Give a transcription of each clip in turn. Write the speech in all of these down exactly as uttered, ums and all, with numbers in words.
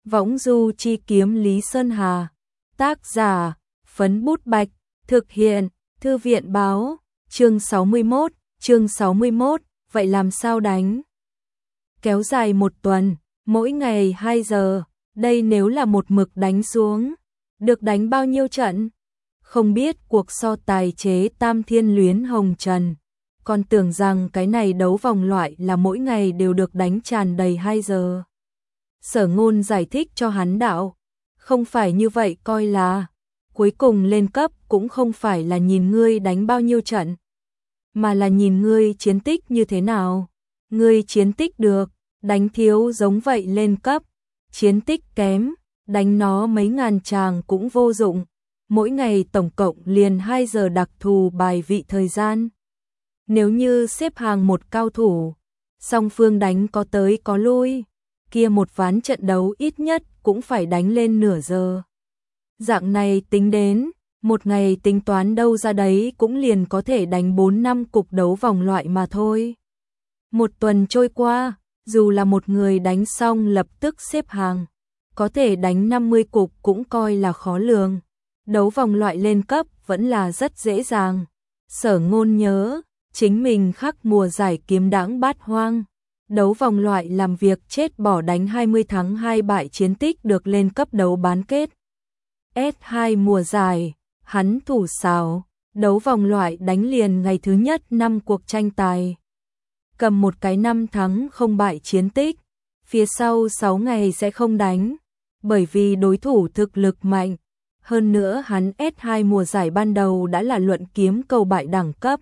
Võng du chi kiếm Lý Sơn Hà. Tác giả, Phấn Bút Bạch. Thực hiện, Thư viện Báo. Chương sáu mươi mốt, chương sáu mươi mốt, vậy làm sao đánh? Kéo dài một tuần, mỗi ngày hai giờ, đây nếu là một mực đánh xuống, được đánh bao nhiêu trận? Không biết cuộc so tài chế Tam Thiên Luyến Hồng Trần, còn tưởng rằng cái này đấu vòng loại là mỗi ngày đều được đánh tràn đầy hai giờ. Sở Ngôn giải thích cho hắn đạo, không phải như vậy coi là, cuối cùng lên cấp cũng không phải là nhìn ngươi đánh bao nhiêu trận, mà là nhìn ngươi chiến tích như thế nào. Ngươi chiến tích được, đánh thiếu giống vậy lên cấp, chiến tích kém, đánh nó mấy ngàn tràng cũng vô dụng. Mỗi ngày tổng cộng liền hai giờ đặc thù bài vị thời gian. Nếu như xếp hàng một cao thủ, song phương đánh có tới có lui, kia một ván trận đấu ít nhất cũng phải đánh lên nửa giờ. Dạng này tính đến, một ngày tính toán đâu ra đấy cũng liền có thể đánh bốn năm cục đấu vòng loại mà thôi. Một tuần trôi qua, dù là một người đánh xong lập tức xếp hàng, có thể đánh năm mươi cục cũng coi là khó lường. Đấu vòng loại lên cấp vẫn là rất dễ dàng. Sở Ngôn nhớ, chính mình khắc mùa giải kiếm đãng bát hoang. Đấu vòng loại làm việc chết bỏ đánh hai mươi thắng hai bại chiến tích được lên cấp đấu bán kết. ét hai mùa giải, hắn thủ xào, đấu vòng loại đánh liền ngày thứ nhất năm cuộc tranh tài. Cầm một cái năm thắng không bại chiến tích, phía sau sáu ngày sẽ không đánh, bởi vì đối thủ thực lực mạnh. Hơn nữa hắn ét hai mùa giải ban đầu đã là luận kiếm cầu bại đẳng cấp.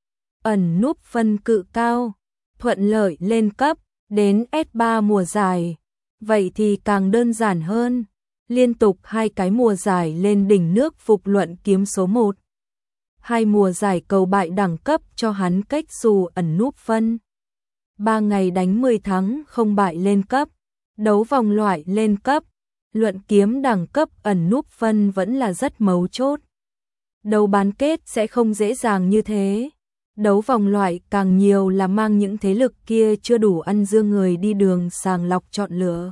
Ẩn núp phân cự cao, thuận lợi lên cấp, đến ét ba mùa giải. Vậy thì càng đơn giản hơn, liên tục hai cái mùa giải lên đỉnh nước phục luận kiếm số một. Hai mùa giải cầu bại đẳng cấp cho hắn cách xù ẩn núp phân. Ba ngày đánh mười thắng không bại lên cấp, đấu vòng loại lên cấp. Luận kiếm đẳng cấp ẩn núp phân vẫn là rất mấu chốt. Đấu bán kết sẽ không dễ dàng như thế. Đấu vòng loại càng nhiều là mang những thế lực kia chưa đủ ăn dương người đi đường sàng lọc chọn lựa.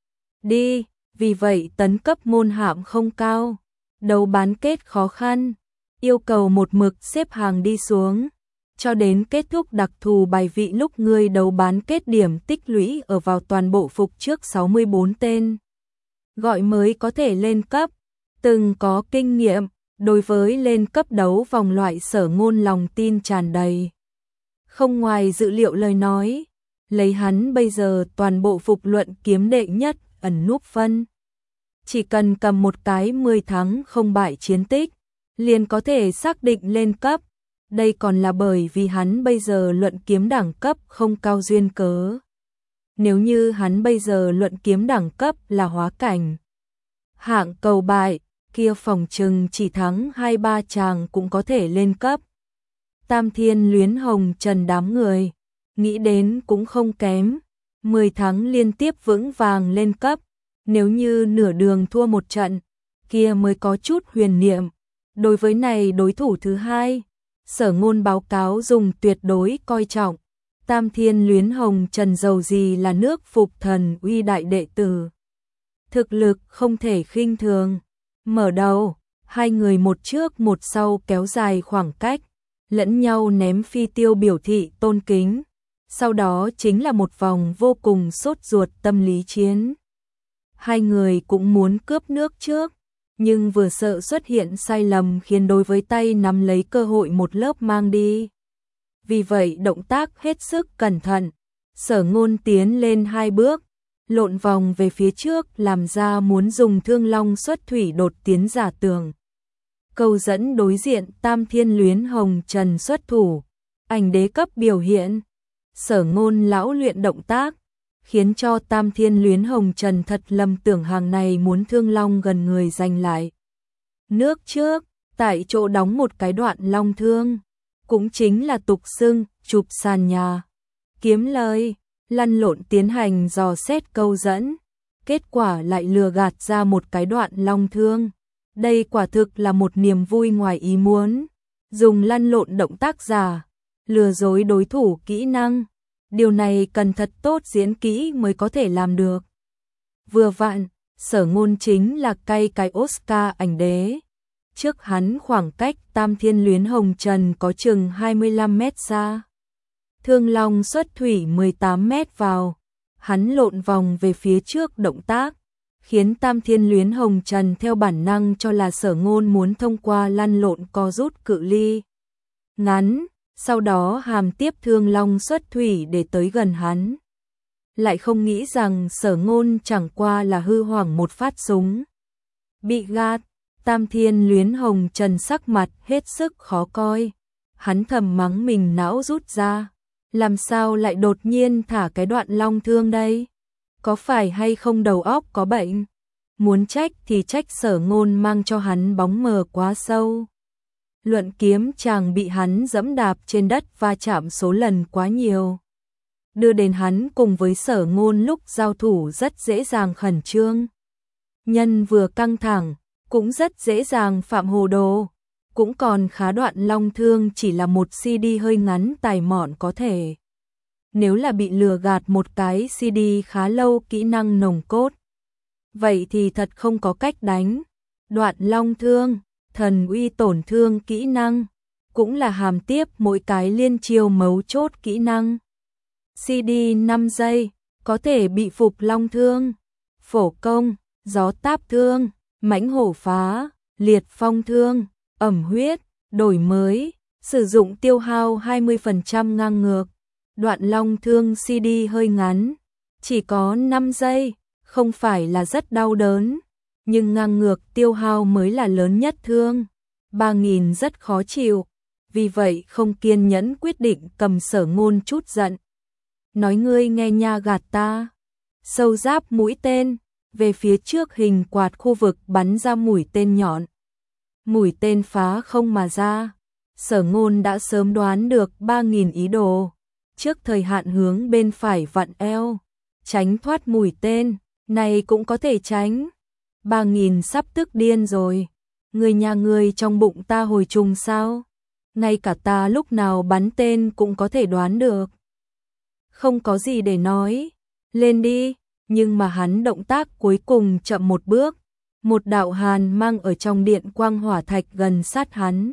Đi, vì vậy tấn cấp môn hạm không cao. Đấu bán kết khó khăn, yêu cầu một mực xếp hàng đi xuống. Cho đến kết thúc đặc thù bài vị lúc người đấu bán kết điểm tích lũy ở vào toàn bộ phục trước sáu mươi bốn tên. Gọi mới có thể lên cấp, từng có kinh nghiệm, đối với lên cấp đấu vòng loại Sở Ngôn lòng tin tràn đầy. Không ngoài dự liệu lời nói, lấy hắn bây giờ toàn bộ phục luận kiếm đệ nhất ẩn núp phân. Chỉ cần cầm một cái mười thắng không bại chiến tích, liền có thể xác định lên cấp. Đây còn là bởi vì hắn bây giờ luận kiếm đẳng cấp không cao duyên cớ. Nếu như hắn bây giờ luận kiếm đẳng cấp là hóa cảnh hạng cầu bại, kia phòng trừng chỉ thắng hai ba chàng cũng có thể lên cấp. Tam Thiên Luyến Hồng Trần đám người, nghĩ đến cũng không kém, mười thắng liên tiếp vững vàng lên cấp. Nếu như nửa đường thua một trận, kia mới có chút huyền niệm. Đối với này đối thủ thứ hai, Sở Ngôn báo cáo dùng tuyệt đối coi trọng. Tam Thiên Luyến Hồng Trần dầu gì là nước phục thần uy đại đệ tử. Thực lực không thể khinh thường. Mở đầu, hai người một trước một sau kéo dài khoảng cách, lẫn nhau ném phi tiêu biểu thị tôn kính. Sau đó chính là một vòng vô cùng sốt ruột tâm lý chiến. Hai người cũng muốn cướp nước trước, nhưng vừa sợ xuất hiện sai lầm khiến đối với tay nắm lấy cơ hội một lớp mang đi. Vì vậy động tác hết sức cẩn thận, Sở Ngôn tiến lên hai bước, lộn vòng về phía trước làm ra muốn dùng thương long xuất thủy đột tiến giả tưởng. Câu dẫn đối diện Tam Thiên Luyến Hồng Trần xuất thủ, ảnh đế cấp biểu hiện. Sở Ngôn lão luyện động tác, khiến cho Tam Thiên Luyến Hồng Trần thật lầm tưởng hàng này muốn thương long gần người giành lại. Nước trước, tại chỗ đóng một cái đoạn long thương, cũng chính là tục xưng chụp sàn nhà. Kiếm lời, lăn lộn tiến hành dò xét câu dẫn, kết quả lại lừa gạt ra một cái đoạn long thương. Đây quả thực là một niềm vui ngoài ý muốn. Dùng lăn lộn động tác giả, lừa dối đối thủ kỹ năng. Điều này cần thật tốt diễn kỹ mới có thể làm được. Vừa vặn, Sở Ngôn chính là cay cái Oscar ảnh đế. Trước hắn khoảng cách Tam Thiên Luyến Hồng Trần có chừng hai mươi lăm mét xa. Thương Long xuất thủy mười tám mét vào. Hắn lộn vòng về phía trước động tác, khiến Tam Thiên Luyến Hồng Trần theo bản năng cho là Sở Ngôn muốn thông qua lăn lộn co rút cự ly ngắn, sau đó hàm tiếp Thương Long xuất thủy để tới gần hắn. Lại không nghĩ rằng Sở Ngôn chẳng qua là hư hoảng một phát súng. Bị gạt, Tam Thiên Luyến Hồng Trần sắc mặt hết sức khó coi. Hắn thầm mắng mình não rút ra. Làm sao lại đột nhiên thả cái đoạn long thương đây? Có phải hay không đầu óc có bệnh? Muốn trách thì trách Sở Ngôn mang cho hắn bóng mờ quá sâu. Luận kiếm chàng bị hắn dẫm đạp trên đất va chạm số lần quá nhiều, đưa đến hắn cùng với Sở Ngôn lúc giao thủ rất dễ dàng khẩn trương. Nhân vừa căng thẳng, cũng rất dễ dàng phạm hồ đồ. Cũng còn khá đoạn long thương chỉ là một xê đê hơi ngắn tài mọn có thể. Nếu là bị lừa gạt một cái xê đê khá lâu kỹ năng nồng cốt, vậy thì thật không có cách đánh. Đoạn long thương, thần uy tổn thương kỹ năng, cũng là hàm tiếp mỗi cái liên chiêu mấu chốt kỹ năng. xê đê năm giây, có thể bị phục long thương, phổ công, gió táp thương, mãnh hổ phá, liệt phong thương, ẩm huyết, đổi mới, sử dụng tiêu hao hai mươi phần trăm ngang ngược. Đoạn long thương xê đê hơi ngắn, chỉ có năm giây, không phải là rất đau đớn, nhưng ngang ngược tiêu hao mới là lớn nhất thương. ba nghìn rất khó chịu, vì vậy không kiên nhẫn quyết định cầm Sở Ngôn chút giận. Nói ngươi nghe nha gạt ta. Sâu giáp mũi tên, về phía trước hình quạt khu vực bắn ra mũi tên nhọn. Mũi tên phá không mà ra. Sở Ngôn đã sớm đoán được ba nghìn ý đồ. Trước thời hạn hướng bên phải vặn eo, tránh thoát mũi tên, này cũng có thể tránh. ba nghìn sắp tức điên rồi. Người nhà người trong bụng ta hồi trùng sao? Ngay cả ta lúc nào bắn tên cũng có thể đoán được. Không có gì để nói, lên đi. Nhưng mà hắn động tác cuối cùng chậm một bước. Một đạo hàn mang ở trong điện quang hỏa thạch gần sát hắn.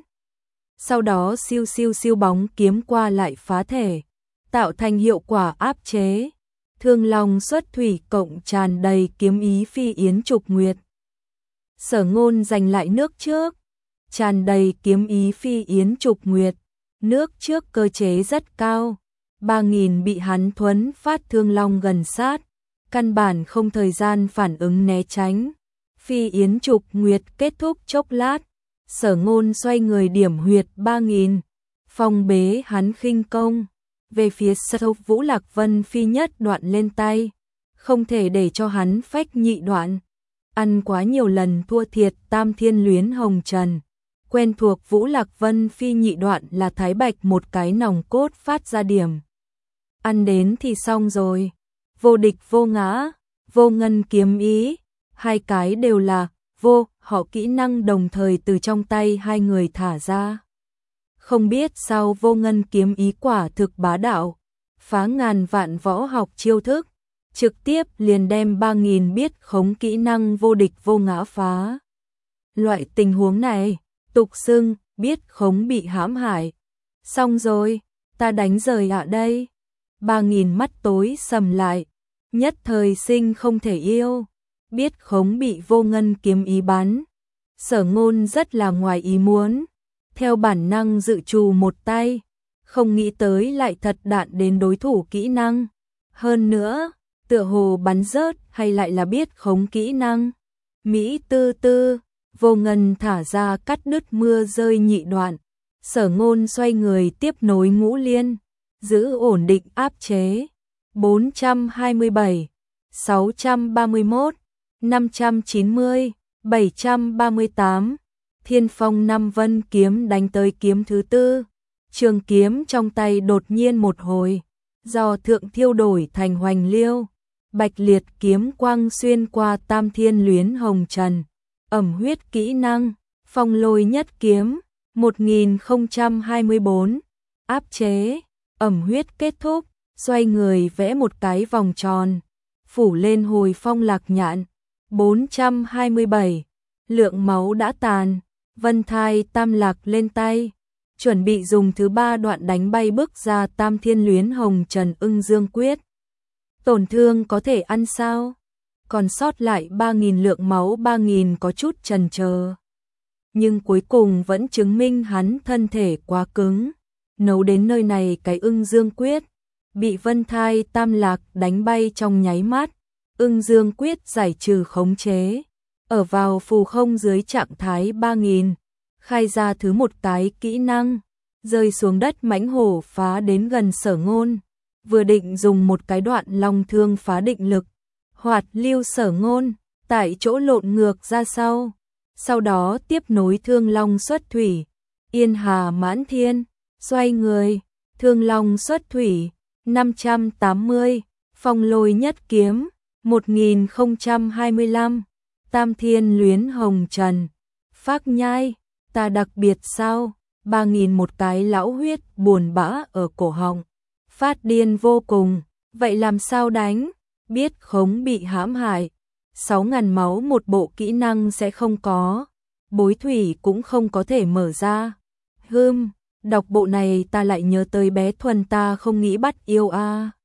Sau đó siêu siêu siêu bóng kiếm qua lại phá thể, tạo thành hiệu quả áp chế. Thương Long xuất thủy cộng tràn đầy kiếm ý phi yến trục nguyệt. Sở Ngôn giành lại nước trước, tràn đầy kiếm ý phi yến trục nguyệt. Nước trước cơ chế rất cao, ba nghìn bị hắn thuấn phát Thương Long gần sát, căn bản không thời gian phản ứng né tránh. Phi yến trục nguyệt kết thúc chốc lát, Sở Ngôn xoay người điểm huyệt ba nghìn, phong bế hắn khinh công. Về phía sau Vũ Lạc Vân phi nhất đoạn lên tay, không thể để cho hắn phách nhị đoạn. Ăn quá nhiều lần thua thiệt Tam Thiên Luyến Hồng Trần, quen thuộc Vũ Lạc Vân phi nhị đoạn là Thái Bạch một cái nòng cốt phát ra điểm. Ăn đến thì xong rồi. Vô địch vô ngã, vô ngân kiếm ý, hai cái đều là vô, họ kỹ năng đồng thời từ trong tay hai người thả ra. Không biết sao vô ngân kiếm ý quả thực bá đạo, phá ngàn vạn võ học chiêu thức, trực tiếp liền đem ba nghìn biết khống kỹ năng vô địch vô ngã phá. Loại tình huống này, tục xưng, biết khống bị hãm hại. Xong rồi, ta đánh rời ạ đây. ba nghìn mắt tối sầm lại, nhất thời sinh không thể yêu. Biết khống bị vô ngân kiếm ý bắn. Sở Ngôn rất là ngoài ý muốn, theo bản năng dự trù một tay, không nghĩ tới lại thật đạn đến đối thủ kỹ năng. Hơn nữa, tựa hồ bắn rớt hay lại là biết khống kỹ năng. Mỹ tư tư, vô ngân thả ra cắt đứt mưa rơi nhị đoạn. Sở Ngôn xoay người tiếp nối ngũ liên, giữ ổn định áp chế. bốn trăm hai mươi bảy, sáu trăm ba mươi mốt, năm trăm chín mươi, bảy trăm ba mươi tám. Thiên phong năm vân kiếm đánh tới kiếm thứ tư. Trường kiếm trong tay đột nhiên một hồi, do thượng thiêu đổi thành hoành liêu. Bạch liệt kiếm quang xuyên qua Tam Thiên Luyến Hồng Trần. Ẩm huyết kỹ năng, phong lôi nhất kiếm, một nghìn không trăm hai mươi bốn. Áp chế, ẩm huyết kết thúc, xoay người vẽ một cái vòng tròn, phủ lên hồi phong lạc nhạn. bốn trăm hai mươi bảy. Lượng máu đã tàn, Vân Thai Tam Lạc lên tay, chuẩn bị dùng thứ ba đoạn đánh bay bước ra Tam Thiên Luyến Hồng Trần Ưng Dương Quyết. Tổn thương có thể ăn sao? Còn sót lại ba nghìn lượng máu, ba nghìn có chút chần chờ. Nhưng cuối cùng vẫn chứng minh hắn thân thể quá cứng. Nấu đến nơi này cái Ưng Dương Quyết bị Vân Thai Tam Lạc đánh bay trong nháy mắt. Ưng Dương Quyết giải trừ khống chế, ở vào phù không dưới trạng thái ba nghìn, khai ra thứ một cái kỹ năng, rơi xuống đất mãnh hổ phá đến gần Sở Ngôn, vừa định dùng một cái đoạn long thương phá định lực, hoạt lưu Sở Ngôn, tại chỗ lộn ngược ra sau, sau đó tiếp nối thương long xuất thủy, yên hà mãn thiên, xoay người, thương long xuất thủy, năm trăm tám mươi, phong lôi nhất kiếm, một nghìn không trăm hai mươi lăm, Tam Thiên Luyến Hồng Trần, phác nhai, ta đặc biệt sao, ba nghìn một cái lão huyết buồn bã ở cổ họng, phát điên vô cùng, vậy làm sao đánh, biết khống bị hãm hại, sáu ngàn máu một bộ kỹ năng sẽ không có, bối thủy cũng không có thể mở ra, hưm, đọc bộ này ta lại nhớ tới bé Thuần ta không nghĩ bắt yêu a.